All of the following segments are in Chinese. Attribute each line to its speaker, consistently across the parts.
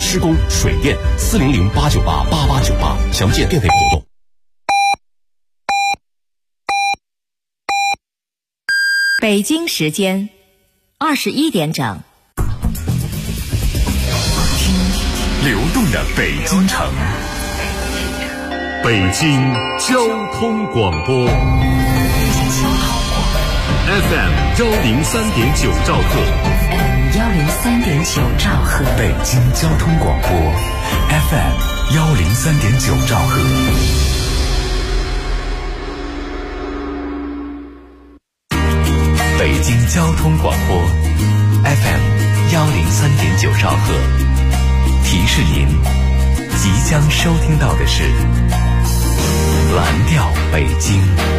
Speaker 1: 施工、水电，400-898-8898，详见电费活动。
Speaker 2: 北京时间21点整。
Speaker 3: 流动的北京城，北京交通广播 FM 103.9兆赫
Speaker 2: 103.9兆赫，
Speaker 3: 北京交通广播 FM 103.9兆赫。北京交通广播 FM 103.9兆赫。提示您，即将收听到的是蓝调北京。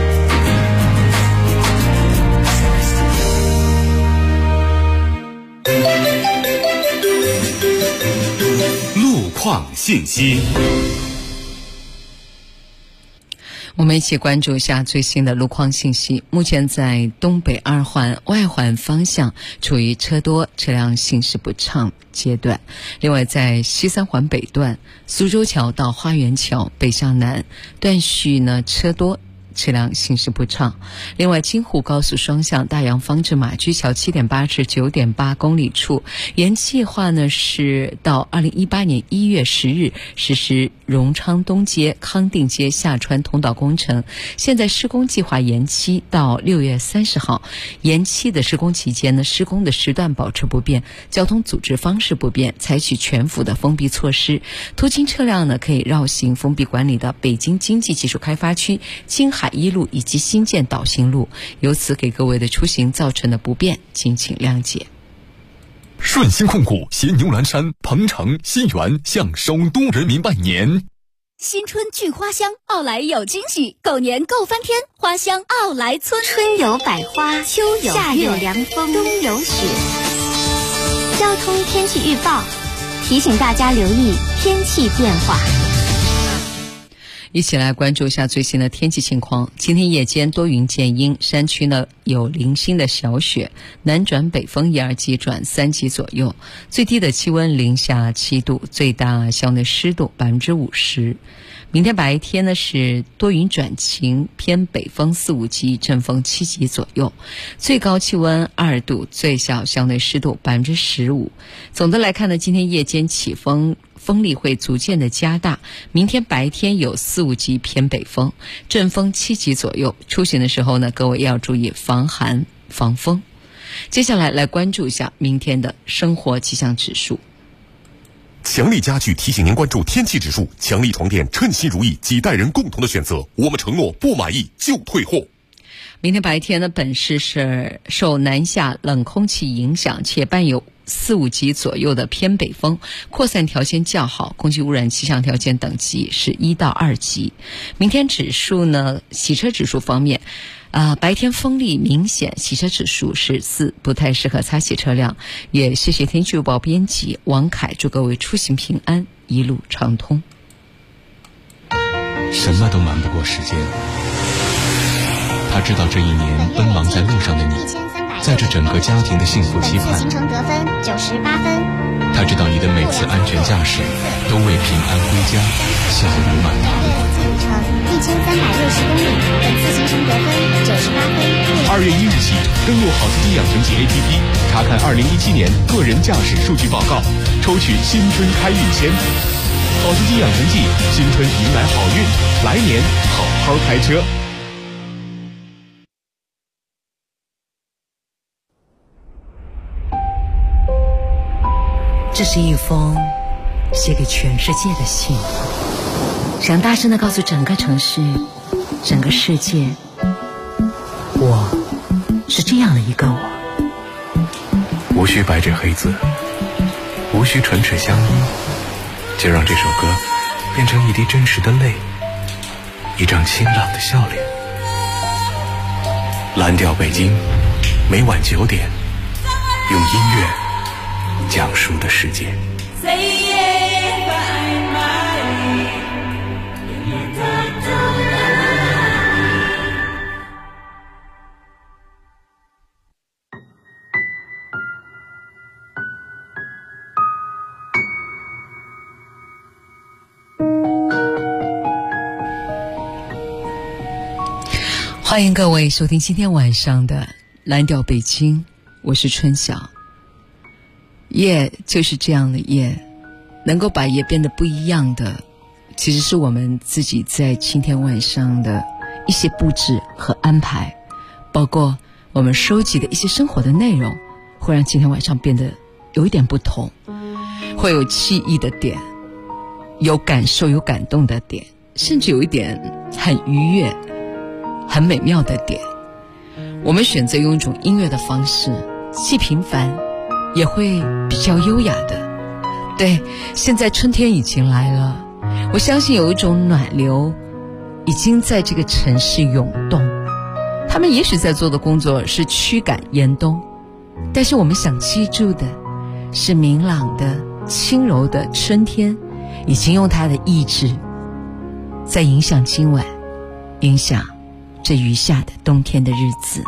Speaker 3: 路况信息。
Speaker 4: 我们一起关注一下最新的路况信息。目前在东北二环外环方向处于车多车辆行驶不畅阶段。另外在西三环北段苏州桥到花园桥北向南段序呢车多车辆行驶不畅。另外京沪高速双向大洋坊至马驹桥 7.8 至 9.8 公里处原计划呢是到2018年1月10日实施荣昌东街康定街下穿通道工程，现在施工计划延期到6月30号。延期的施工期间呢，施工的时段保持不变，交通组织方式不变，采取全幅的封闭措施。途经车辆呢可以绕行封闭管理的北京经济技术开发区京海一路以及新建导行路，由此给各位的出行造成的不便，敬请谅解。
Speaker 1: 顺鑫控股携牛栏山、鹏城、新源向首都人民拜年。
Speaker 5: 新春聚花香，奥莱有惊喜，狗年够翻天，花香奥莱村。
Speaker 6: 春有百花，秋有夏有凉风，冬有雪。交通天气预报提醒大家留意天气变化。
Speaker 4: 一起来关注一下最新的天气情况。今天夜间多云见阴，山区呢有零星的小雪，南转北风1、2级转3级左右，最低的气温零下7度，最大相对湿度50%。明天白天呢是多云转晴，偏北风4、5级，阵风7级左右，最高气温2度，最小相对湿度15%。总的来看呢，今天夜间起风力会逐渐的加大，明天白天有4、5级偏北风，阵风7级左右，出行的时候呢，各位要注意防寒防风。接下来关注一下明天的生活气象指数。
Speaker 1: 强力家具提醒您关注天气指数，强力床垫称心如意，几代人共同的选择，我们承诺不满意就退货。
Speaker 4: 明天白天呢，本市是受南下冷空气影响，且伴有4、5级左右的偏北风，扩散条件较好，空气污染气象条件等级是1到2级。明天指数呢，洗车指数方面白天风力明显，洗车指数是4，不太适合擦洗车辆。也谢谢天气预报编辑王凯，祝各位出行平安，一路畅通。
Speaker 7: 什么都瞒不过时间，他知道这一年奔忙在路上的你，在这整个家庭的幸福期盼，
Speaker 6: 行程得分98分。
Speaker 7: 他知道你的每次安全驾驶都为平安归家笑如满堂。
Speaker 6: 路程1360公里，本次行程得分98分。
Speaker 3: 2月1日起，登录好司机养成记 APP， 查看2017年个人驾驶数据报告，抽取新春开运签。好司机养成记，新春迎来好运，来年好好开车。
Speaker 2: 这是一封写给全世界的信，想大声地告诉整个城市、整个世界，我是这样的一个我。
Speaker 7: 无需白纸黑字，无需唇齿相依，就让这首歌变成一滴真实的泪，一张清朗的笑脸。蓝调北京，每晚9点，用音乐讲述的世界。
Speaker 4: 欢迎各位收听今天晚上的蓝调北京，我是春晓。夜就是这样的夜，能够把夜变得不一样的，其实是我们自己在今天晚上的一些布置和安排，包括我们收集的一些生活的内容，会让今天晚上变得有一点不同，会有记忆的点，有感受有感动的点，甚至有一点很愉悦很美妙的点。我们选择用一种音乐的方式，既平凡也会比较优雅的。对，现在春天已经来了，我相信有一种暖流已经在这个城市涌动，他们也许在做的工作是驱赶严冬，但是我们想记住的是明朗的轻柔的春天已经用它的意志在影响今晚，影响这余下的冬天的日子。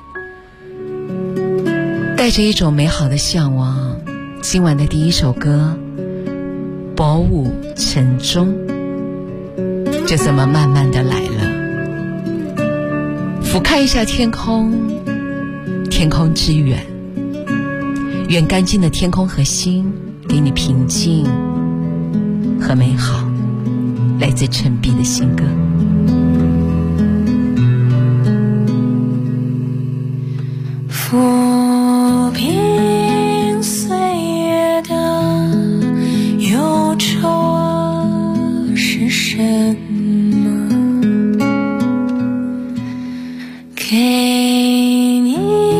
Speaker 4: 带着一种美好的向往，今晚的第一首歌薄雾晨钟就这么慢慢的来了。俯瞰一下天空，天空之远，远干净的天空和心，给你平静和美好。来自陈碧的新歌。
Speaker 8: 抚平岁月的忧愁是什么？给你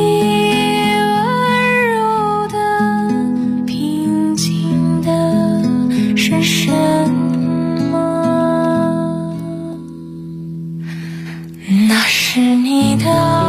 Speaker 8: 温柔的平静的是什么？那是你的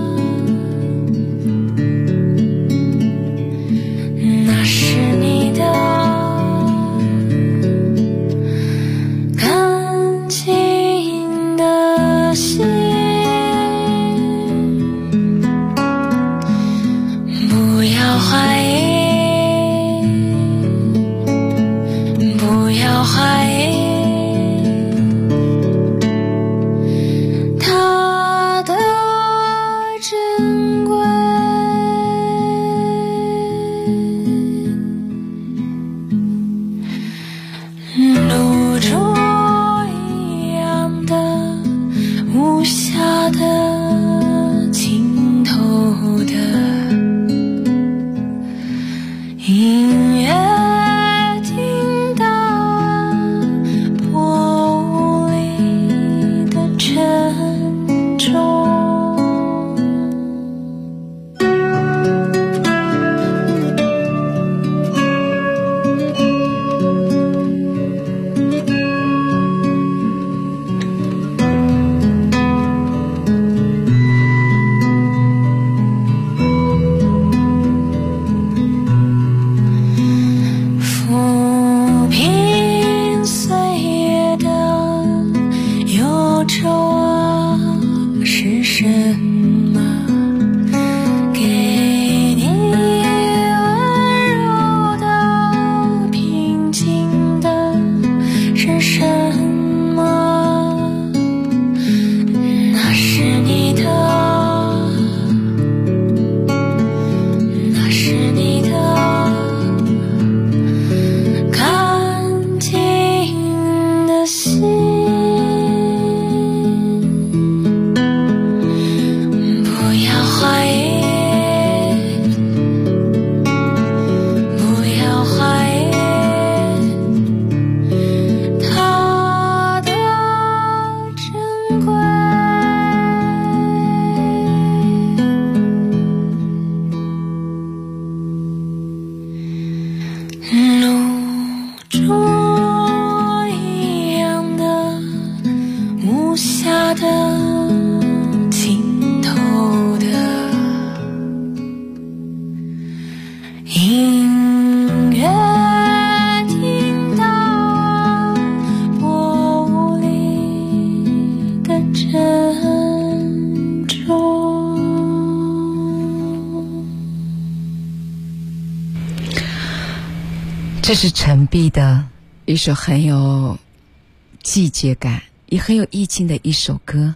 Speaker 4: 这是陈碧的一首很有季节感也很有意境的一首歌，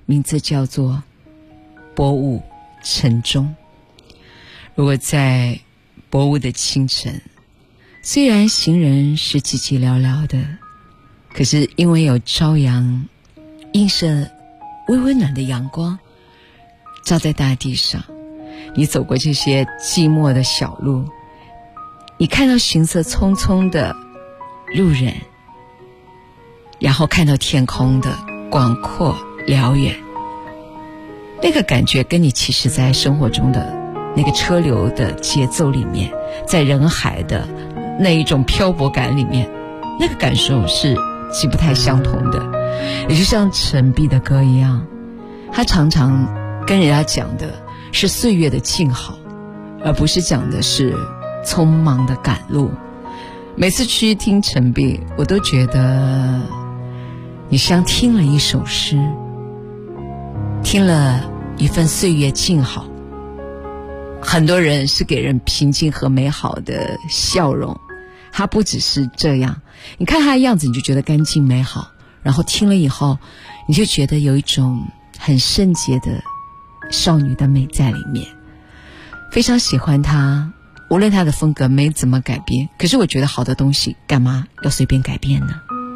Speaker 4: 名字叫做薄雾晨钟。如果在薄雾的清晨，虽然行人是寂寂寥寥的，可是因为有朝阳映射微微暖的阳光照在大地上，你走过这些寂寞的小路，你看到行色匆匆的路人，然后看到天空的广阔辽远，那个感觉跟你其实在生活中的那个车流的节奏里面，在人海的那一种漂泊感里面，那个感受是极不太相同的。也就像陈碧的歌一样，他常常跟人家讲的是岁月的静好，而不是讲的是匆忙的赶路。每次去听陈碧，我都觉得你像听了一首诗，听了一份岁月静好。很多人是给人平静和美好的笑容，他不只是这样，你看他的样子你就觉得干净美好，然后听了以后你就觉得有一种很圣洁的少女的美在里面。非常喜欢他，无论他的风格没怎么改变，可是我觉得好的东西干嘛要随便改变呢？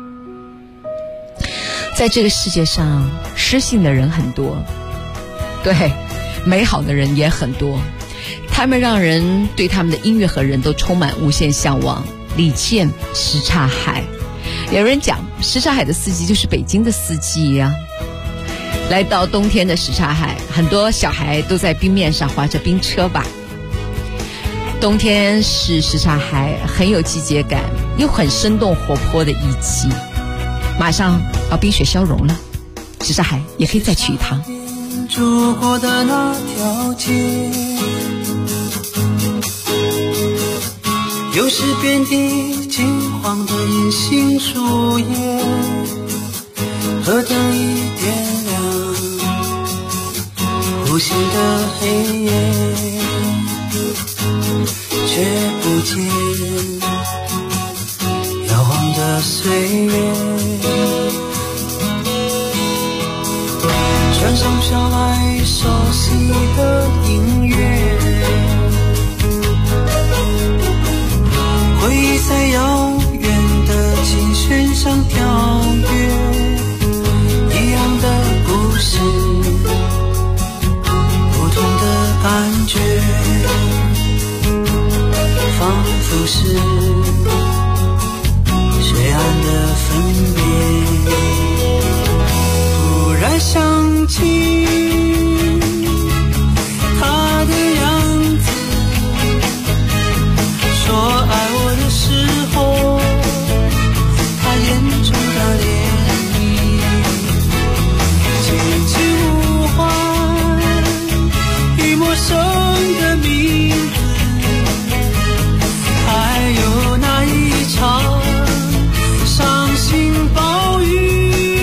Speaker 4: 在这个世界上诗性的人很多，对，美好的人也很多，他们让人对他们的音乐和人都充满无限向往。李健、什刹海，有人讲什刹海的四季就是北京的四季呀。来到冬天的什刹海，很多小孩都在冰面上滑着冰车吧。冬天是什刹海很有季节感又很生动活泼的一季，马上冰雪消融了，什刹海也可以再去一趟。
Speaker 9: 住过的那条街，有时遍地金黄的银杏树叶，河灯一点亮无形的黑夜，却不见摇晃的岁月，船上飘来熟悉的音乐，回忆在遥远的琴弦上跳跃，一样的故事，不同的感觉，仿佛是水岸的分别。突然想起他的样子，说爱我的时候，他眼中的涟漪，轻轻呼唤已陌生的名字，还有那一场伤心暴雨。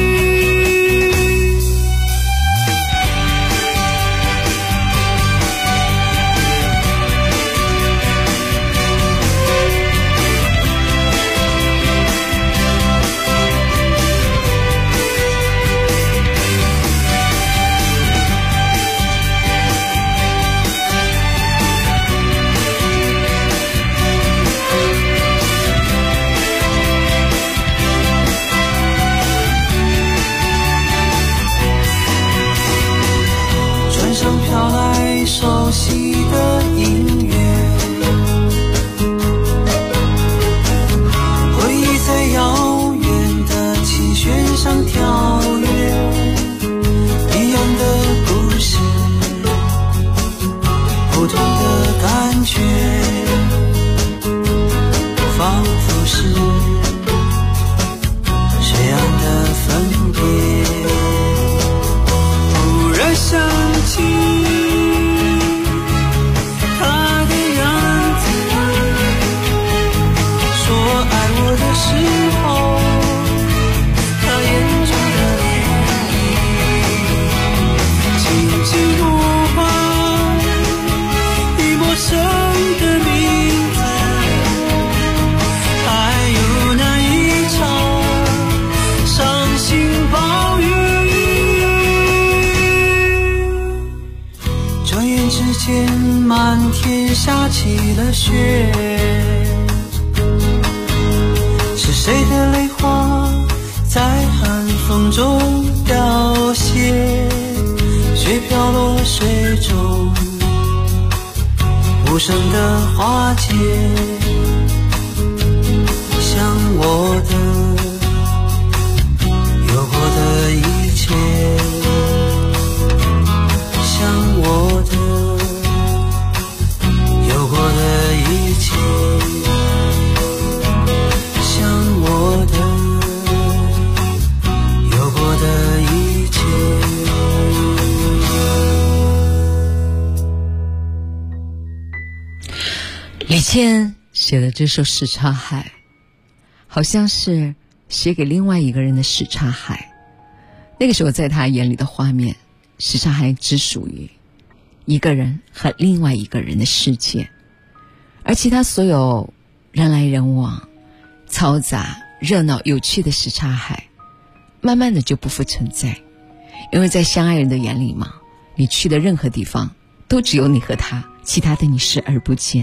Speaker 9: 飘来熟悉的音乐，回忆在遥远的琴弦上跳跃，一样的故事，不同的感觉，仿佛是水岸的分别。突然想起他的样子，说爱我的时候，他眼中的涟漪，轻轻呼唤已陌生的名字，还有满天下起了雪，是谁的泪花在寒风中凋谢，雪飘落水中无声的化解，像我的有过的一切，像我的有过的一切，像我的有过的一切。
Speaker 4: 李健写的这首《什刹海》，好像是写给另外一个人的什刹海。那个时候在他眼里的画面，什刹海只属于一个人和另外一个人的世界，而其他所有人来人往、嘈杂、热闹、有趣的什刹海，慢慢的就不复存在。因为在相爱人的眼里嘛，你去的任何地方都只有你和他，其他的你视而不见。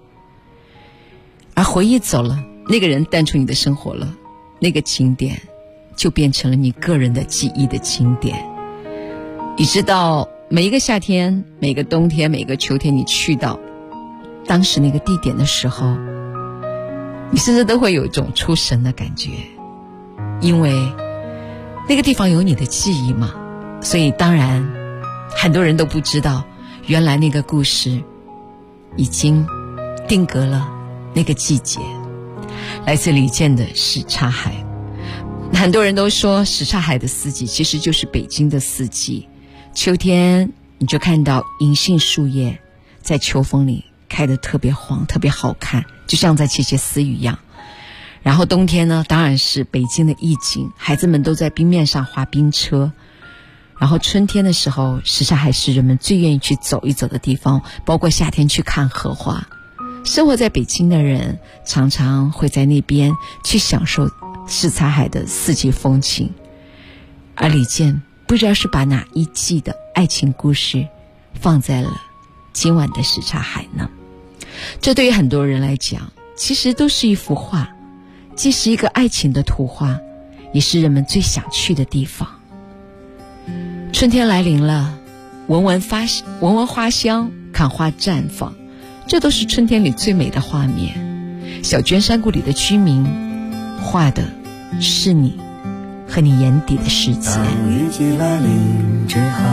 Speaker 4: 而回忆走了，那个人淡出你的生活了，那个景点就变成了你个人的记忆的经典。你知道每一个夏天、每个冬天、每个秋天，你去到当时那个地点的时候，你甚至都会有一种出神的感觉，因为那个地方有你的记忆嘛。所以当然很多人都不知道，原来那个故事已经定格了那个季节。来自李健的《什刹海》，很多人都说什刹海的四季其实就是北京的四季。秋天你就看到银杏树叶在秋风里开得特别黄，特别好看，就像在窃窃私语一样。然后冬天呢，当然是北京的意境，孩子们都在冰面上滑冰车。然后春天的时候，什刹海是人们最愿意去走一走的地方，包括夏天去看荷花。生活在北京的人常常会在那边去享受什刹海的四季风情。而李健不知道是把哪一季的爱情故事放在了今晚的什刹海呢？这对于很多人来讲，其实都是一幅画，既是一个爱情的图画，也是人们最想去的地方。春天来临了，闻闻花香，看花绽放，这都是春天里最美的画面。小娟山谷里的居民画的是你和你眼底的世界。
Speaker 10: 当雨季来临之后，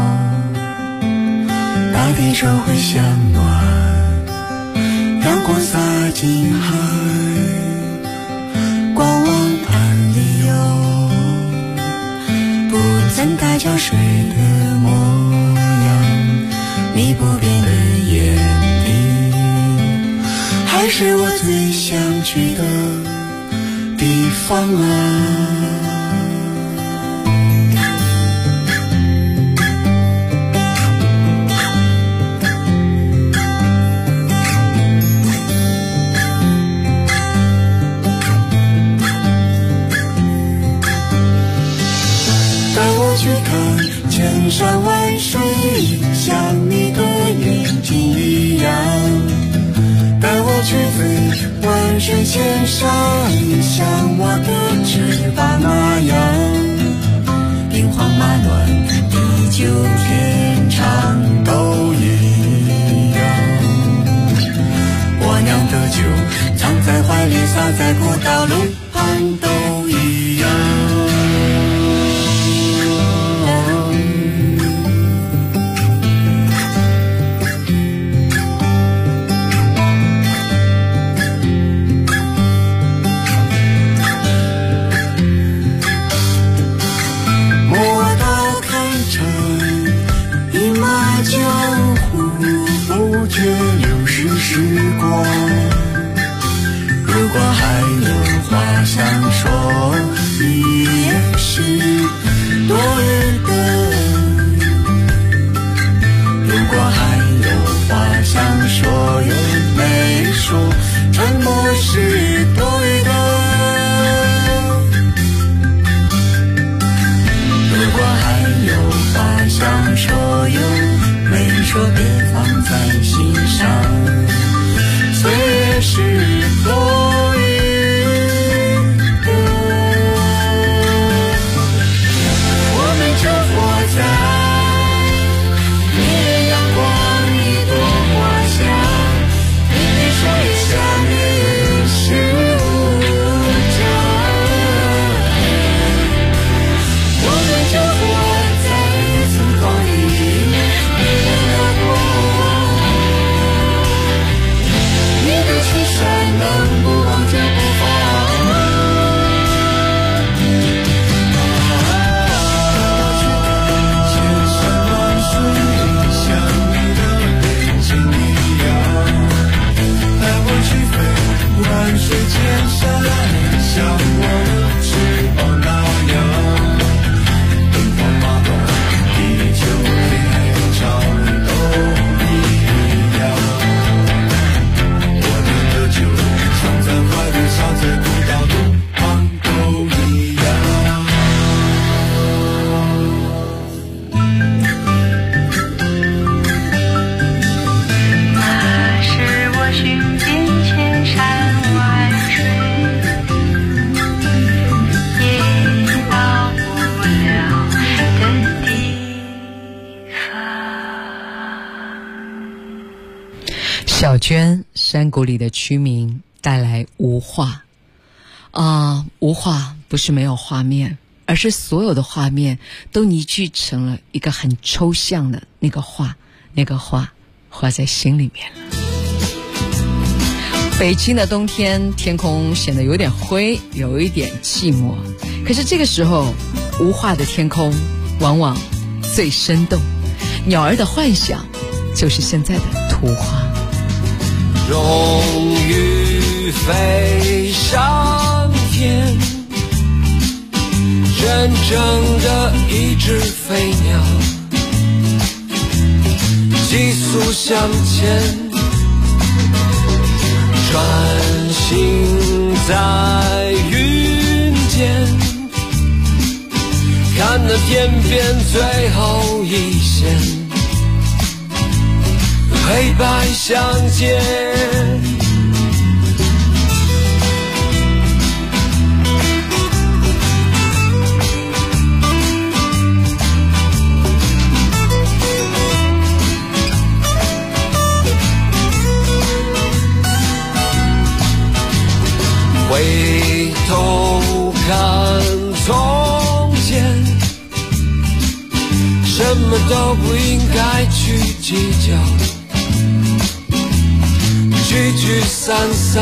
Speaker 10: 大地收回向暖，阳光洒进海，观望岸里有不曾带浇水的模样，你不变的眼底，还是我最想去的地方啊。去看千山万水，像你的眼睛一样，带我去飞万水千山，像我的翅膀那样，兵荒马乱地久天长都一样，我酿的酒藏在怀里，洒在古道路旁都一样。却流逝时光，如果还有话想说，也是多余的。如果还有话想说又没说，沉默是多余的。如果还有话想说又没说，别放在心上。
Speaker 4: 娟，山谷里的居民带来无画。无画不是没有画面，而是所有的画面都凝聚成了一个很抽象的那个画，那个画画在心里面了。北京的冬天，天空显得有点灰，有一点寂寞。可是这个时候，无画的天空往往最生动。鸟儿的幻想就是现在的图画。
Speaker 9: 终于飞上天，真正的一只飞鸟，急速向前，穿行在云间，看那天边最后一线，黑白相间。回头看从前，什么都不应该去计较，聚聚散散，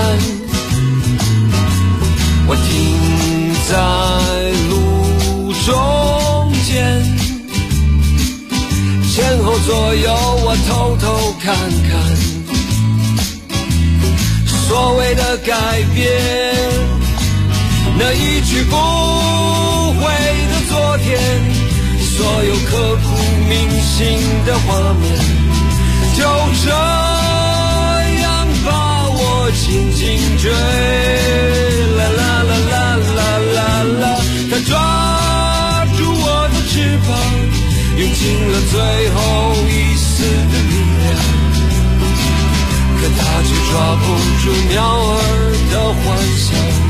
Speaker 9: 我停在路中间，前后左右我偷偷看看，所谓的改变，那一去不回的昨天，所有刻骨铭心的画面，就这样把我紧紧追。啦啦啦啦啦啦啦，它抓住我的翅膀，用尽了最后一丝的力量，可它却抓不住鸟儿的幻想。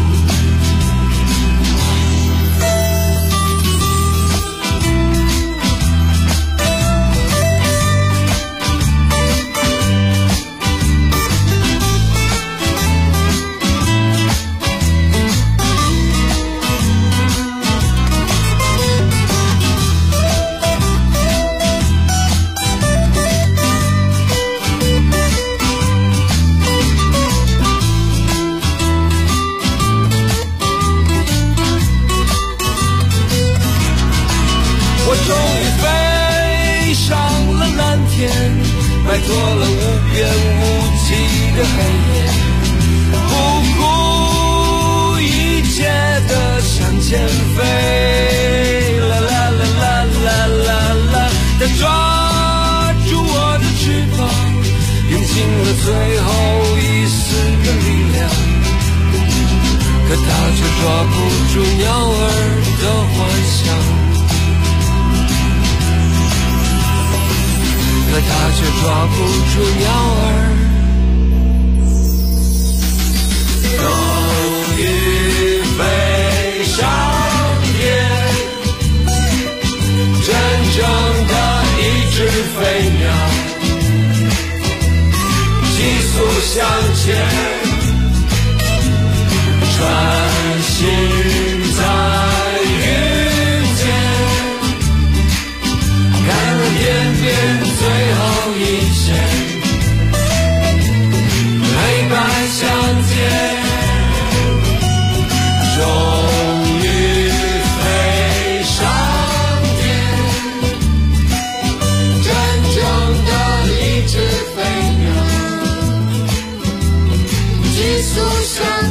Speaker 9: 摆脱了无边无际的黑夜，不顾一切的向前飞。啦啦啦啦啦啦啦，它抓住我的翅膀，用尽了最后一丝的力量，可它却抓不住鸟儿的幻想。可它却抓不住鸟儿。终于飞上天，真正的一只飞鸟，急速向前，穿行在云间，看了天边最后一线，黑白相间，终于飞上天，真正的一只飞鸟，急速向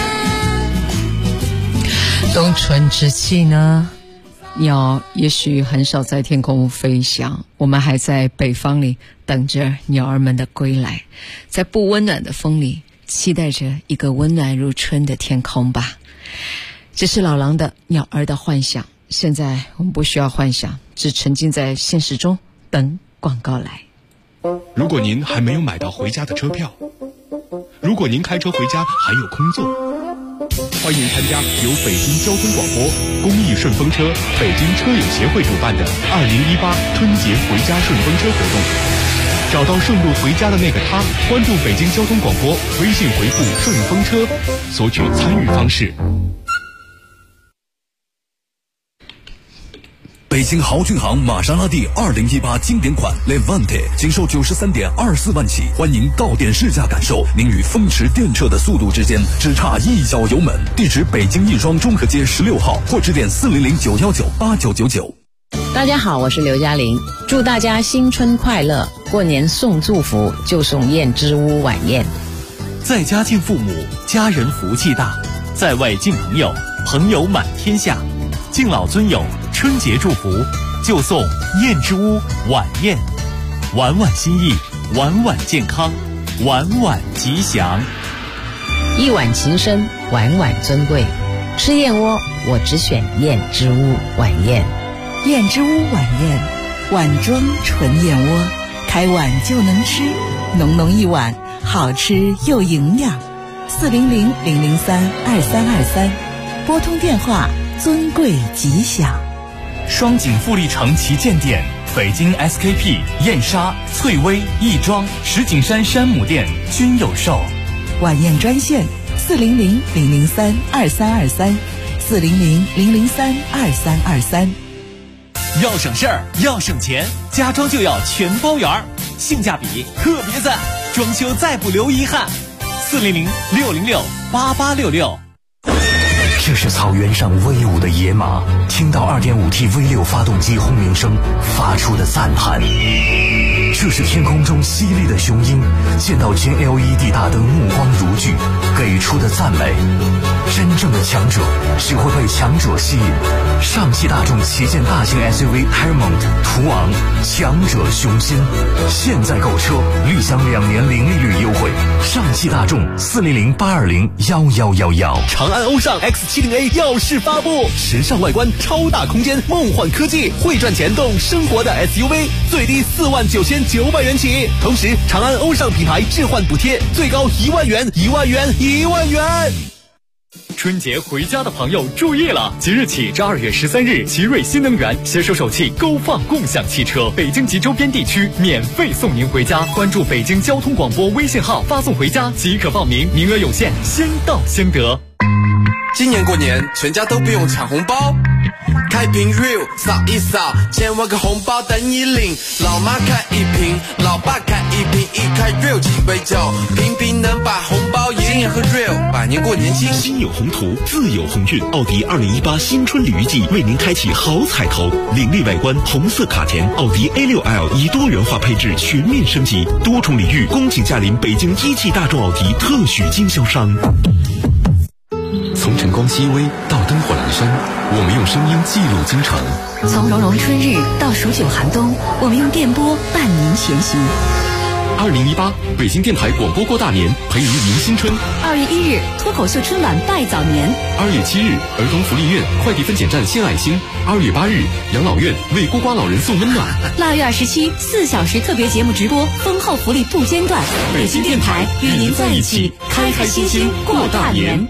Speaker 9: 前。
Speaker 4: 冬春之际呢，鸟也许很少在天空飞翔，我们还在北方里等着鸟儿们的归来，在不温暖的风里期待着一个温暖如春的天空吧。这是老狼的鸟儿的幻想，现在我们不需要幻想，只沉浸在现实中等广告来。
Speaker 3: 如果您还没有买到回家的车票，如果您开车回家还有空座，欢迎参加由北京交通广播、公益顺风车、北京车友协会主办的2018春节回家顺风车活动。 找到顺路回家的那个他。关注北京交通广播，微信回复顺风车，索取参与方式。
Speaker 11: 北京豪骏行玛莎拉蒂2018经典款 Levante 仅售93.24万起，欢迎到店试驾感受您与风驰电掣的速度之间只差一脚油门。地址北京亦庄中和街16号，或致电400-919-8999。
Speaker 12: 大家好，我是刘嘉玲，祝大家新春快乐！过年送祝福就送燕之屋晚宴。
Speaker 13: 在家敬父母，家人福气大；在外敬朋友，朋友满天下。敬老尊友，春节祝福就送燕之屋晚宴，晚晚心意，晚晚健康，晚晚吉祥。
Speaker 12: 一碗情深，晚晚尊贵。吃燕窝，我只选燕之屋晚宴。
Speaker 14: 燕之屋晚宴，碗装纯燕窝，开碗就能吃，浓浓一碗，好吃又营养。400-003-2323，拨通电话，尊贵吉祥。
Speaker 13: 双井富力城旗舰店、北京 SKP、燕莎、翠微、亦庄、石景山山姆店均有售。
Speaker 14: 晚宴专线400-003-2323，400-003-2323。
Speaker 13: 要省事儿，要省钱，家装就要全包圆，性价比特别赞，装修再不留遗憾。400-606-8866。
Speaker 15: 这是草原上威武的野马，听到 2.5T V6 发动机轰鸣声发出的赞叹。这是天空中犀利的雄鹰，见到全 LED 大灯目光如炬，给出的赞美。真正的强者只会被强者吸引。上汽大众旗舰大型 SUV Paramount 途昂，强者雄心。现在购车，立享2年零利率优惠。上汽大众400-820-1111。
Speaker 13: 长安欧尚 X70A 耀世发布，时尚外观，超大空间，梦幻科技，会赚钱动生活的 SUV， 最低49900元起。同时，长安欧尚品牌置换补贴最高1万元，1万元，1万元。春节回家的朋友注意了，即日起至2月13日，奇瑞新能源携手首汽勾放共享汽车，北京及周边地区免费送您回家。关注北京交通广播微信号，发送回家即可报名，名额有限，先到先得。
Speaker 16: 今年过年，全家都不用抢红包，开瓶 Real 扫一扫，千万个红包等你领。老妈开一瓶，老爸开一瓶，一开 Real 几杯酒，瓶瓶能把红包赢。今年喝 Real， 百年过年轻。
Speaker 1: 心有宏图，自有鸿运。奥迪2018新春鲤鱼季为您开启好彩头，凌厉外观，红色卡钿，奥迪 A6L 以多元化配置全面升级，多重礼遇，恭请驾临北京一汽大众奥迪特许经销商。
Speaker 3: 从晨光熹微到灯火阑珊，我们用声音记录京城；
Speaker 2: 从融融春日到数九寒冬，我们用电波伴您前行。
Speaker 3: 2018北京电台广播过大年，陪您迎新春。
Speaker 5: 2月1日，脱口秀春晚拜早年。
Speaker 3: 2月7日，儿童福利院快递分拣站献爱心。2月8日，养老院为孤寡老人送温暖。
Speaker 5: 2月27，4小时特别节目直播，丰厚福利不间断。北京电台与您在一起，开开心心过大年。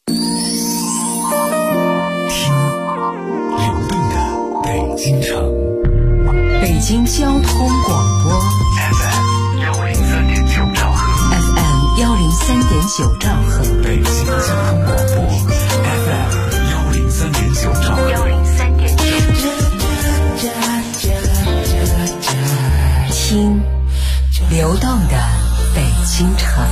Speaker 11: 京城，
Speaker 2: 北京交通广播
Speaker 11: FM 103.9兆赫
Speaker 2: ，FM 103.9兆赫，
Speaker 11: 北京交通广播 FM 103.9兆赫
Speaker 2: ，103.9。听流动的北京城。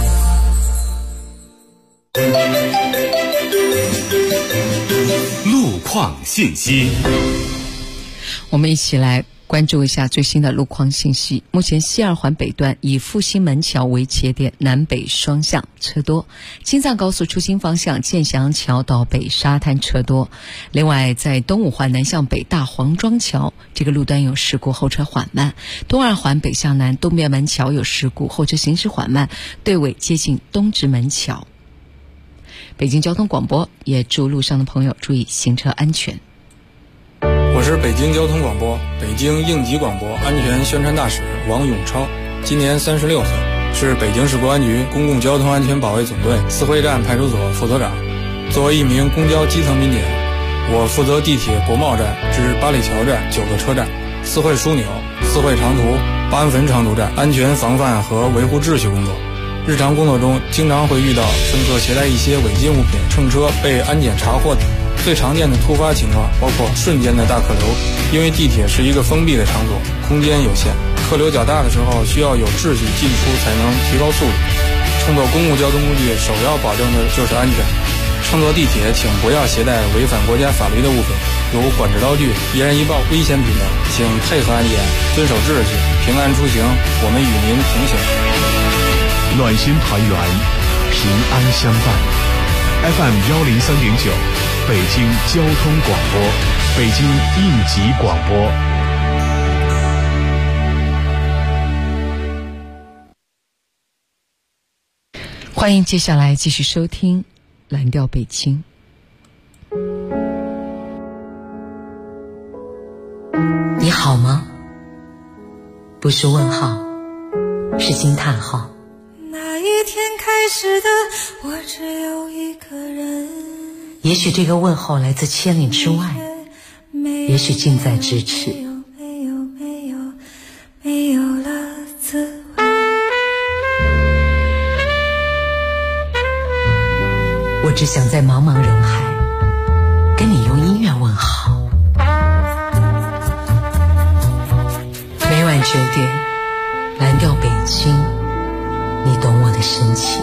Speaker 3: 路况信息。
Speaker 4: 我们一起来关注一下最新的路况信息。目前西二环北段以复兴门桥为切点，南北双向车多；京藏高速出京方向建祥桥到北沙滩车多。另外，在东五环南向北大黄庄桥这个路段有事故，后车缓慢；东二环北向南东便门桥有事故，后车行驶缓慢，队尾接近东直门桥。北京交通广播也祝路上的朋友注意行车安全。
Speaker 17: 我是北京交通广播北京应急广播安全宣传大使王永超，今年36岁，是北京市公安局公共交通安全保卫总队四惠站派出所副所长。作为一名公交基层民警，我负责地铁国贸站至八里桥站9个车站、四惠枢纽、四惠长途、 八安坟长途站安全防范和维护秩序工作。日常工作中经常会遇到乘客携带一些违禁物品乘车被安检查获。最常见的突发情况包括瞬间的大客流，因为地铁是一个封闭的场所，空间有限，客流较大的时候需要有秩序进出才能提高速度。乘坐公共交通工具首要保证的就是安全。乘坐地铁请不要携带违反国家法律的物品，如管制刀具、易燃易爆、危险品等，请配合安检，遵守秩序，平安出行。我们与您同行。
Speaker 3: 暖心团圆，平安相伴。FM 103.9，北京交通广播，北京应急广播。
Speaker 4: 欢迎接下来继续收听蓝调北京。
Speaker 2: 你好吗？不是问号，是惊叹号。
Speaker 8: 那一天开始的我只有一个人，
Speaker 2: 也许这个问候来自千里之外，也许近在咫尺。
Speaker 8: 没有了滋味。
Speaker 2: 我只想在茫茫人海跟你用音乐问好。每晚9点，蓝调北京，你懂我的深情。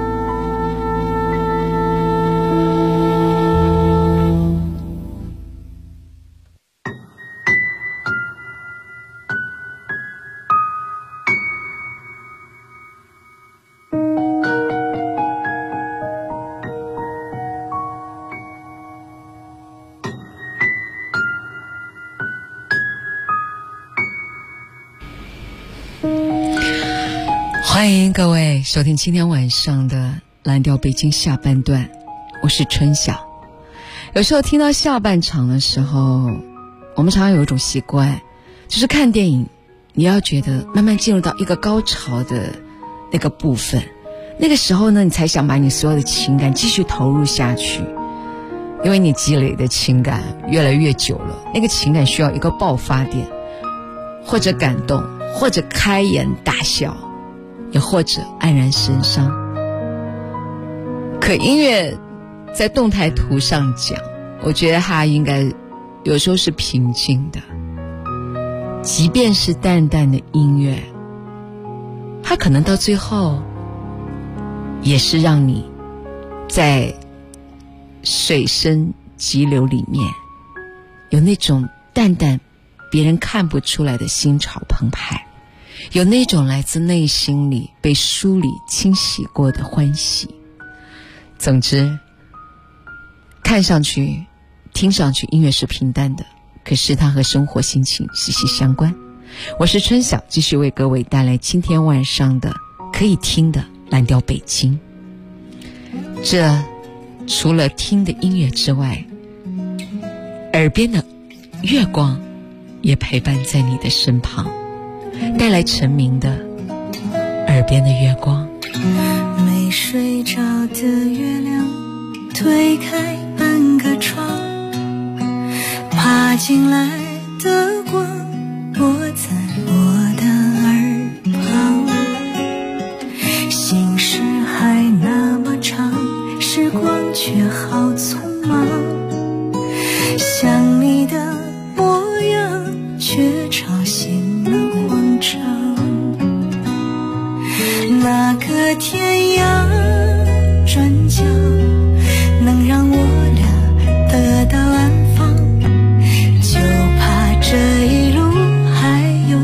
Speaker 4: 欢迎各位收听今天晚上的蓝调北京下半段，我是春晓。有时候听到下半场的时候，我们常常有一种习惯，就是看电影你要觉得慢慢进入到一个高潮的那个部分，那个时候呢，你才想把你所有的情感继续投入下去，因为你积累的情感越来越久了，那个情感需要一个爆发点，或者感动，或者开颜大笑，也或者黯然神伤。可音乐在动态图上讲，我觉得它应该有时候是平静的，即便是淡淡的音乐，它可能到最后也是让你在水深急流里面有那种淡淡别人看不出来的心潮澎湃，有那种来自内心里被梳理清洗过的欢喜。总之，看上去听上去音乐是平淡的，可是它和生活心情息息相关。我是春晓，继续为各位带来今天晚上的可以听的蓝调北京。这除了听的音乐之外，耳边的月光也陪伴在你的身旁，带来陈明的耳边的月光。
Speaker 8: 没睡着的月亮推开半个窗，爬进来的光落在我的耳旁，心事还那么长，时光却好匆忙，想你的模样却吵醒了慌张。那个天涯转角能让我俩得到安放，就怕这一路还有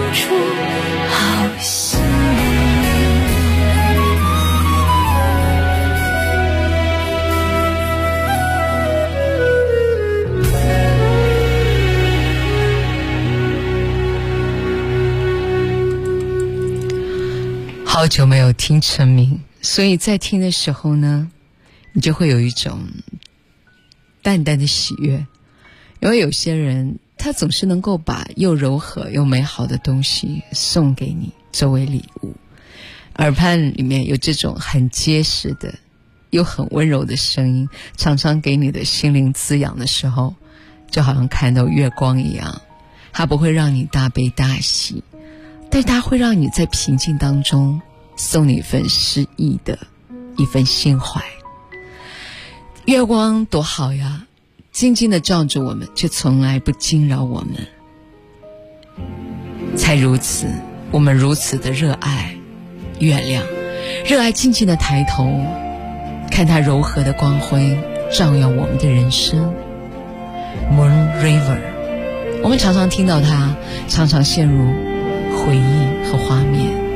Speaker 8: 处好心。
Speaker 4: 好久没有听陈明，所以在听的时候呢，你就会有一种淡淡的喜悦。因为有些人他总是能够把又柔和又美好的东西送给你作为礼物，耳畔里面有这种很结实的又很温柔的声音，常常给你的心灵滋养的时候，就好像看到月光一样，它不会让你大悲大喜，但它会让你在平静当中送你一份诗意的一份心怀。月光多好呀，静静地照着我们，却从来不惊扰我们。才如此，我们如此的热爱月亮，热爱静静地抬头看它柔和的光辉照耀我们的人生。 Moon River， 我们常常听到它，常常陷入回忆和画面。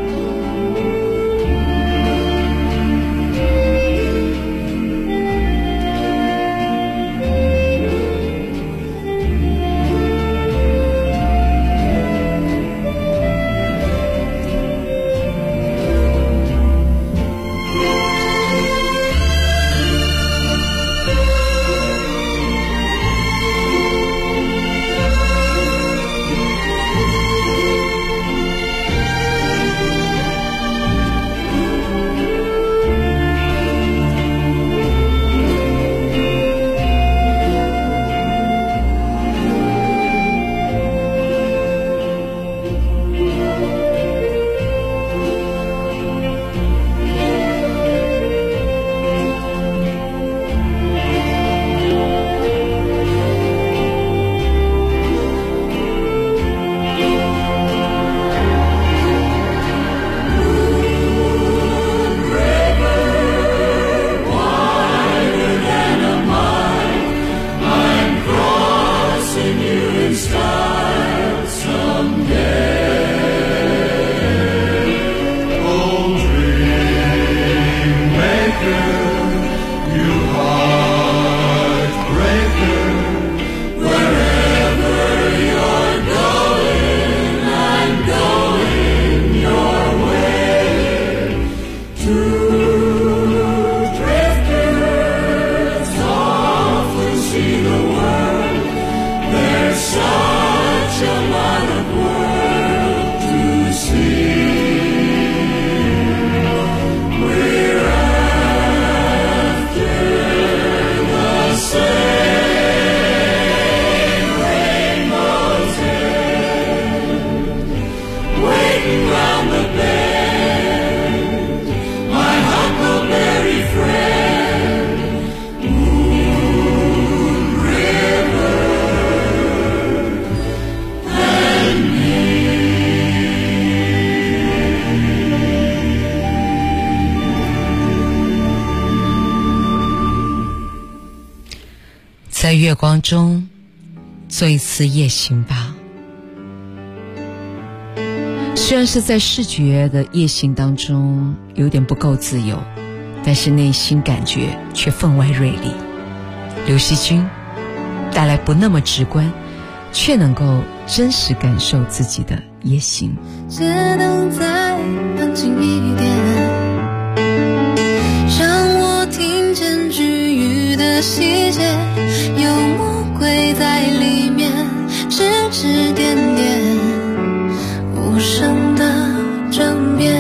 Speaker 4: 在月光中做一次夜行吧。虽然是在视觉的夜行当中有点不够自由，但是内心感觉却分外锐利。刘惜君带来不那么直观，却能够真实感受自己的夜行。
Speaker 8: 街灯再安静一点，让我听见治愈的细节，有魔鬼在里面指指点点，无声的争辩，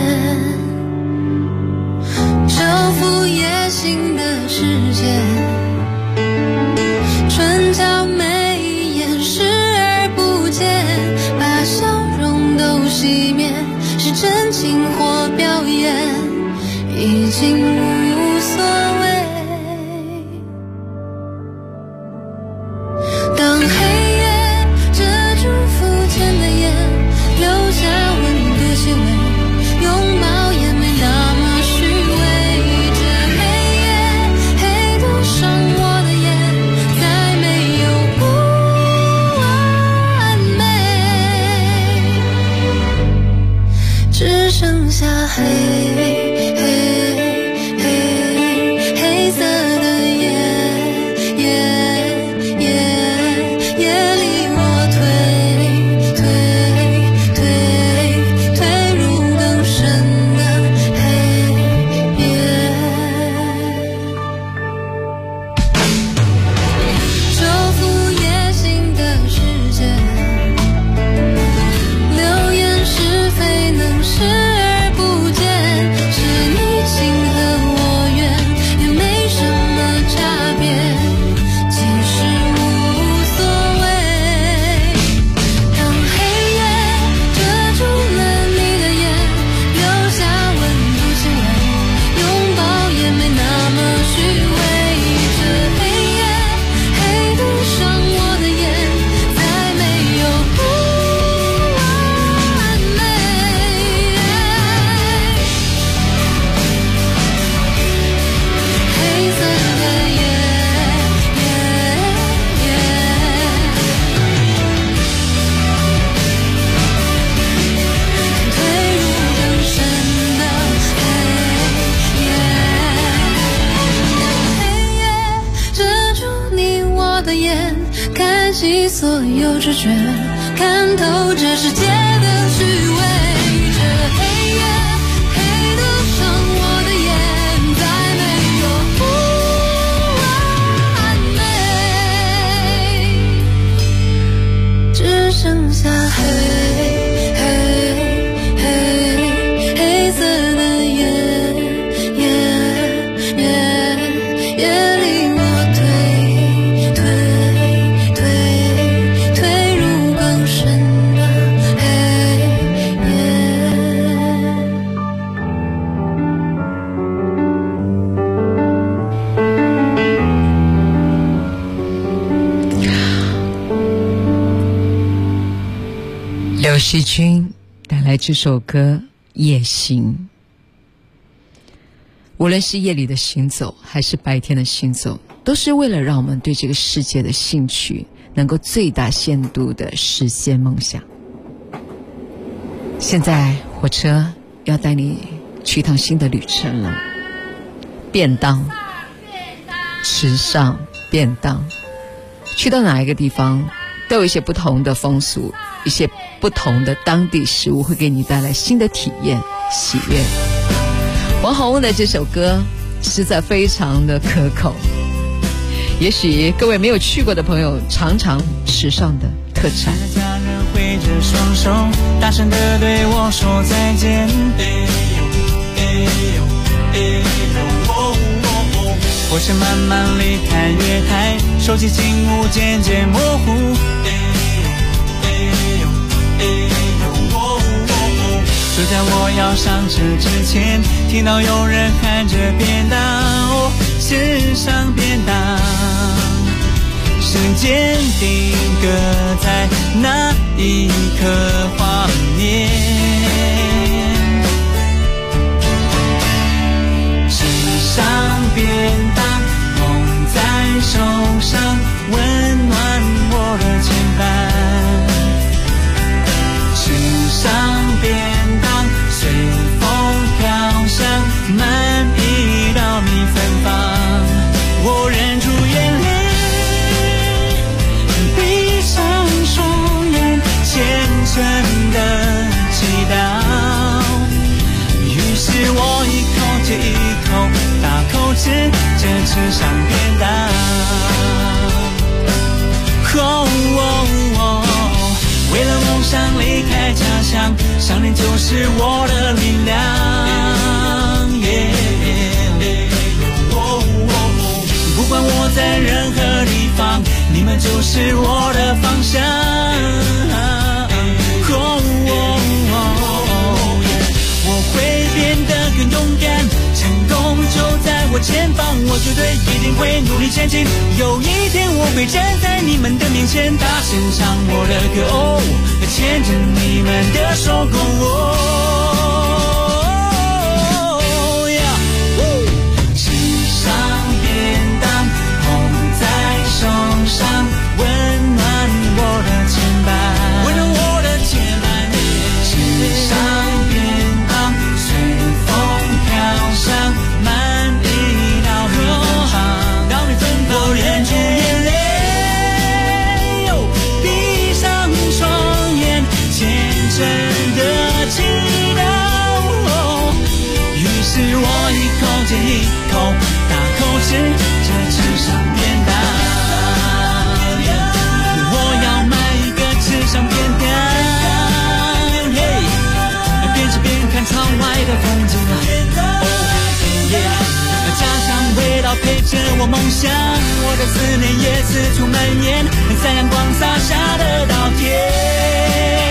Speaker 8: 这副野性的世界，唇角眉眼视而不见，把笑容都熄灭，是真情或表演，已经无所谓。当黑夜遮住肤浅的眼，留下温度气味，拥抱也没那么虚伪。这黑夜黑得伤我的眼，再没有不完美。 剩下黑色的夜里我退入更深的黑夜。手扶夜行的世界，流言是非能视而不见，是你情和我愿，也没什么差别，其实无所谓。让黑夜遮住了你的眼，留下温度亲吻，拥抱也没那么虚伪。这黑夜黑得上我的眼，再没有不完美。黑色的夜退入更深的黑夜。遮住你我的眼，看清所有直觉，看透这世界的虚伪。这黑夜黑得上我的眼，再没有不完美，只剩下黑色的夜里我退入更深的黑夜。
Speaker 4: 刘惜君带来这首歌《夜行》。无论是夜里的行走还是白天的行走，都是为了让我们对这个世界的兴趣能够最大限度地实现梦想。现在火车要带你去一趟新的旅程了，便当，时尚便当，去到哪一个地方都有一些不同的风俗，一些不同的当地食物，会给你带来新的体验喜悦。王洪的这首歌实在非常的可口，也许各位没有去过的朋友尝尝时尚的特产。
Speaker 9: 家人挥着双手大声地对我说再见，火车慢慢离开月台，手机景物渐渐模糊，就在我要上车之前，听到有人喊着便当，哦，时尚便当，时间定格在那一刻画面，时尚便当捧在手上，温暖我的肩膀，时尚便当随风飘香，满意到你芬芳，我忍住眼泪，闭上双眼，虔诚的祈祷，于是我一口接一口大口吃着时尚便当，为了梦想离开家乡，想念就是我的力量，不管我在任何地方，你们就是我的方向，我会变得更勇敢，成功就在我前方，我绝对一定会努力前进，有一天我会站在你们的面前，大声唱我的歌，哦，牵着你们的手，时尚便当捧在手上，温暖我的肩膀，时尚便当间一口大口吃着吃上便当。我要买一个吃上便当，边吃边看窗外的风景啊，家乡味道陪着我梦想，我的思念也四处蔓延，在阳光洒下的稻田。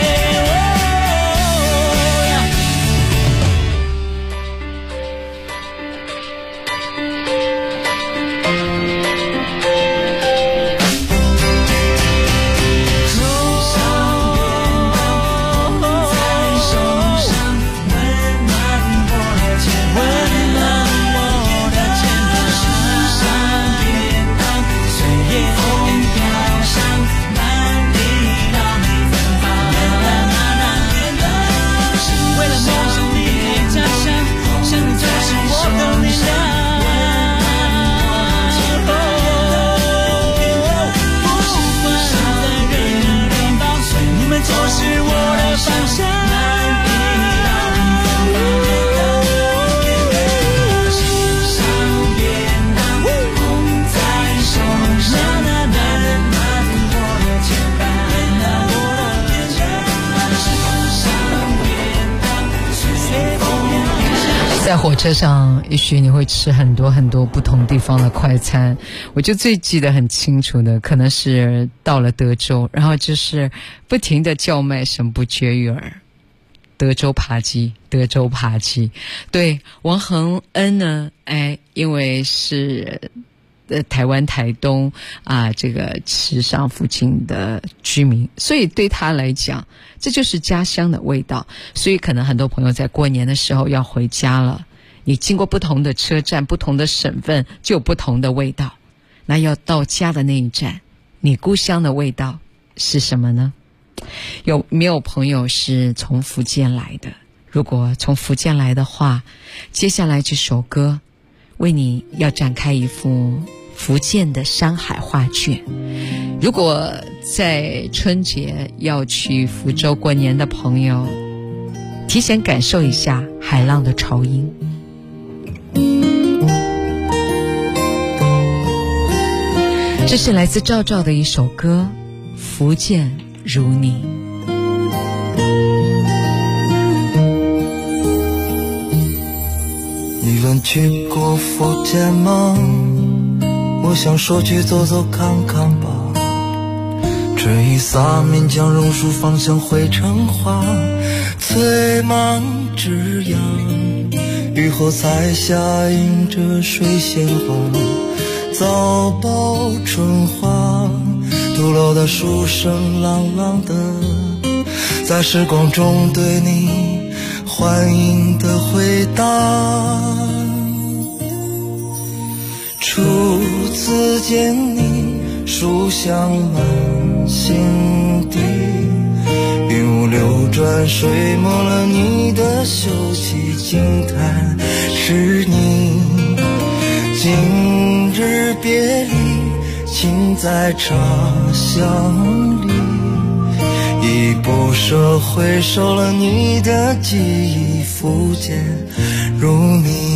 Speaker 4: 在火车上也许你会吃很多很多不同地方的快餐，我就最记得很清楚的可能是到了德州，然后就是不停的叫卖声不绝于耳，德州扒鸡，德州扒鸡。对，王恒恩呢，因为是台湾台东这个池上附近的居民，所以对他来讲这就是家乡的味道。所以可能很多朋友在过年的时候要回家了，你经过不同的车站不同的省份就有不同的味道，那要到家的那一站，你故乡的味道是什么呢？有没有朋友是从福建来的？如果从福建来的话，接下来这首歌为你要展开一幅福建的山海画卷。如果在春节要去福州过年的朋友，提前感受一下海浪的潮音。这是来自赵照的一首歌《福建如你》。
Speaker 10: 你问去过福建吗？我想说去走走看看吧。春雨洒面将榕树芳香汇成花，翠满枝桠，雨后彩霞映着水仙花，早报春花，土楼的书声朗朗的，在时光中对你欢迎的回答。初次见你，书香满心底，云雾流转，水没了你的秀气，惊叹是你。今日别离，请在茶香里，已不舍回首了你的记忆，福建如你。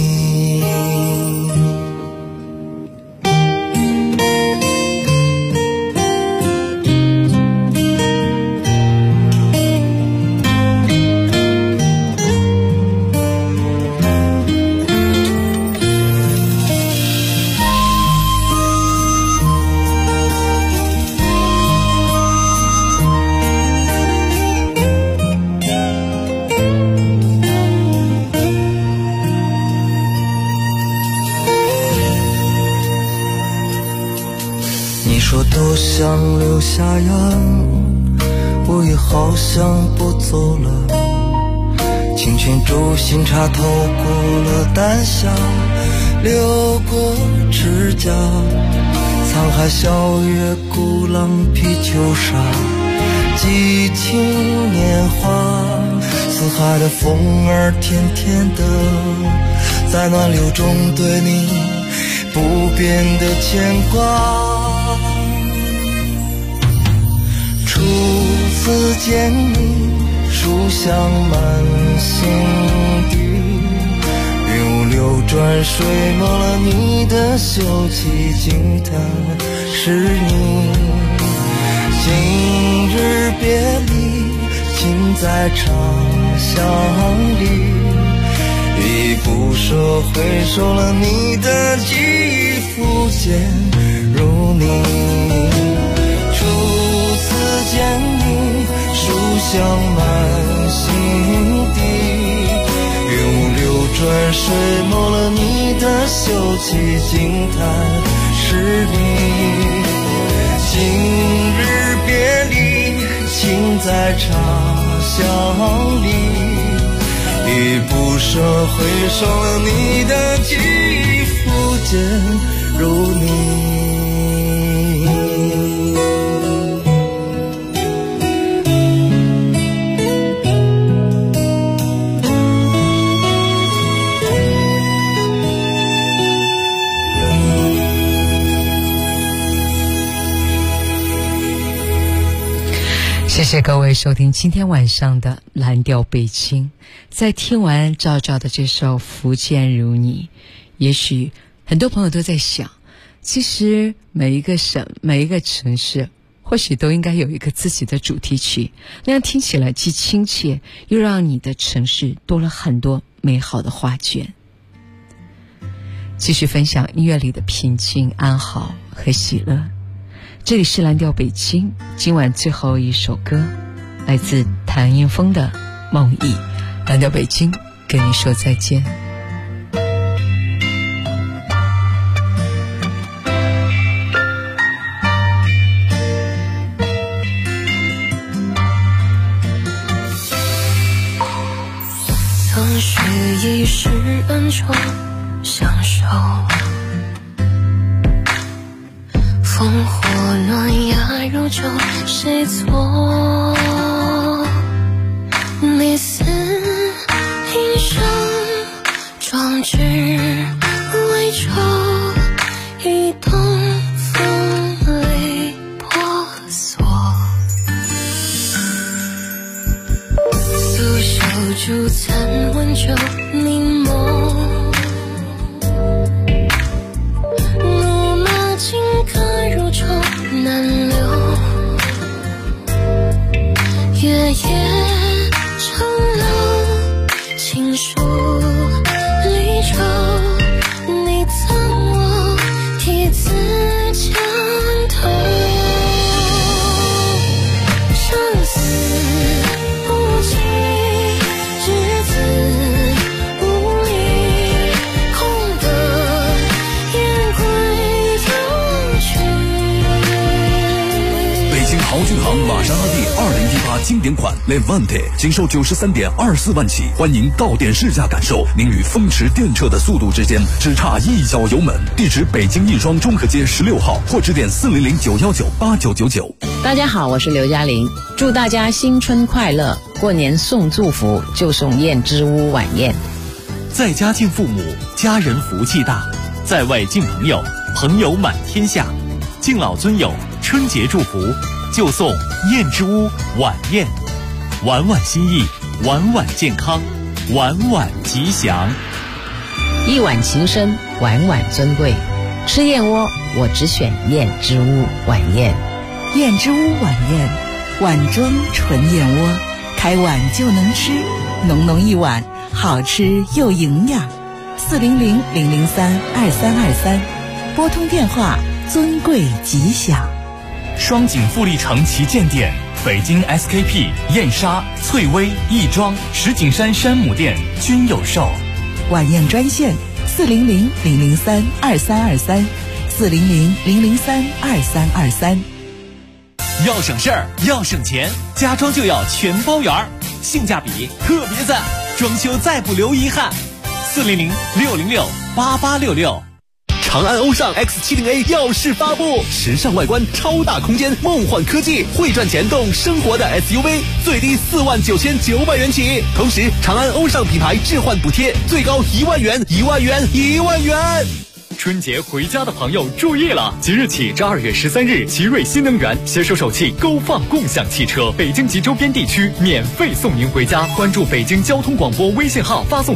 Speaker 10: 都想留下呀，我也好像不走了。清泉煮新茶透过了丹香，流过指甲，沧海笑月鼓浪劈秋沙，激情年华，四海的风儿甜甜的，在暖流中对你不变的牵挂。初次见你，书香满心底，云雾流转， 转水没了你的秀气，惊叹是你。今日别离，请在长巷里，依不舍回首了你的记忆，复见如你。初次见你，书香满心底，云雾流转水没了你的秀气，惊叹是你。今日别离，请在茶香里，依不舍回首了你的记忆，复见如你。
Speaker 4: 谢谢各位收听今天晚上的蓝调北京。在听完赵照的这首《福建如你》，也许很多朋友都在想，其实每一个省每一个城市或许都应该有一个自己的主题曲，那样听起来既亲切又让你的城市多了很多美好的画卷。继续分享音乐里的平静安好和喜乐。这里是蓝调北京，今晚最后一首歌来自谭英峰的《梦忆》。蓝调北京跟你说再见。
Speaker 8: 曾许一世恩仇相守，烽火暖芽如酒，谁错？你似英雄，壮志未酬，一东风里婆娑。素袖烛残温酒凝眸，怒马金戈如愁难留，月夜长楼情书离愁，你赠我题字墙头，相思无期，执子无力，空得雁归又去。
Speaker 11: 北京豪骏行玛莎拉蒂2018经典款 Levante 仅售93.24万起，欢迎到店试驾感受，您与风驰电掣的速度之间只差一脚油门。地址北京亦庄中和街16号，或致电400-919-8999。
Speaker 12: 大家好，我是刘嘉玲，祝大家新春快乐，过年送祝福就送燕之屋晚宴。
Speaker 13: 在家敬父母，家人福气大；在外敬朋友，朋友满天下。敬老尊友，春节祝福就送燕之屋晚宴，晚晚心意，晚晚健康，晚晚吉祥。
Speaker 12: 一碗情深，晚晚尊贵。吃燕窝，我只选燕之屋晚宴。
Speaker 14: 燕之屋晚宴，碗装纯燕窝，开碗就能吃，浓浓一碗，好吃又营养。400-003-2323，拨通电话，尊贵吉祥。
Speaker 13: 双井富力城旗舰店、北京 SKP、燕莎、翠微、亦庄、石景山山姆店均有售。
Speaker 14: 晚宴专线400-003-2323，400-003-2323。
Speaker 13: 要省事儿，要省钱，家装就要全包圆儿，性价比特别赞，装修再不留遗憾。400-606-8866。长安欧尚 X70A 耀世发布，时尚外观，超大空间，梦幻科技，会赚钱动生活的 SUV， 最低49900元起。同时，长安欧尚品牌置换补贴最高1万元，1万元，1万元。春节回家的朋友注意了，即日起至2月13日，奇瑞新能源携手首汽勾放共享汽车，北京及周边地区免费送您回家。关注北京交通广播微信号，发送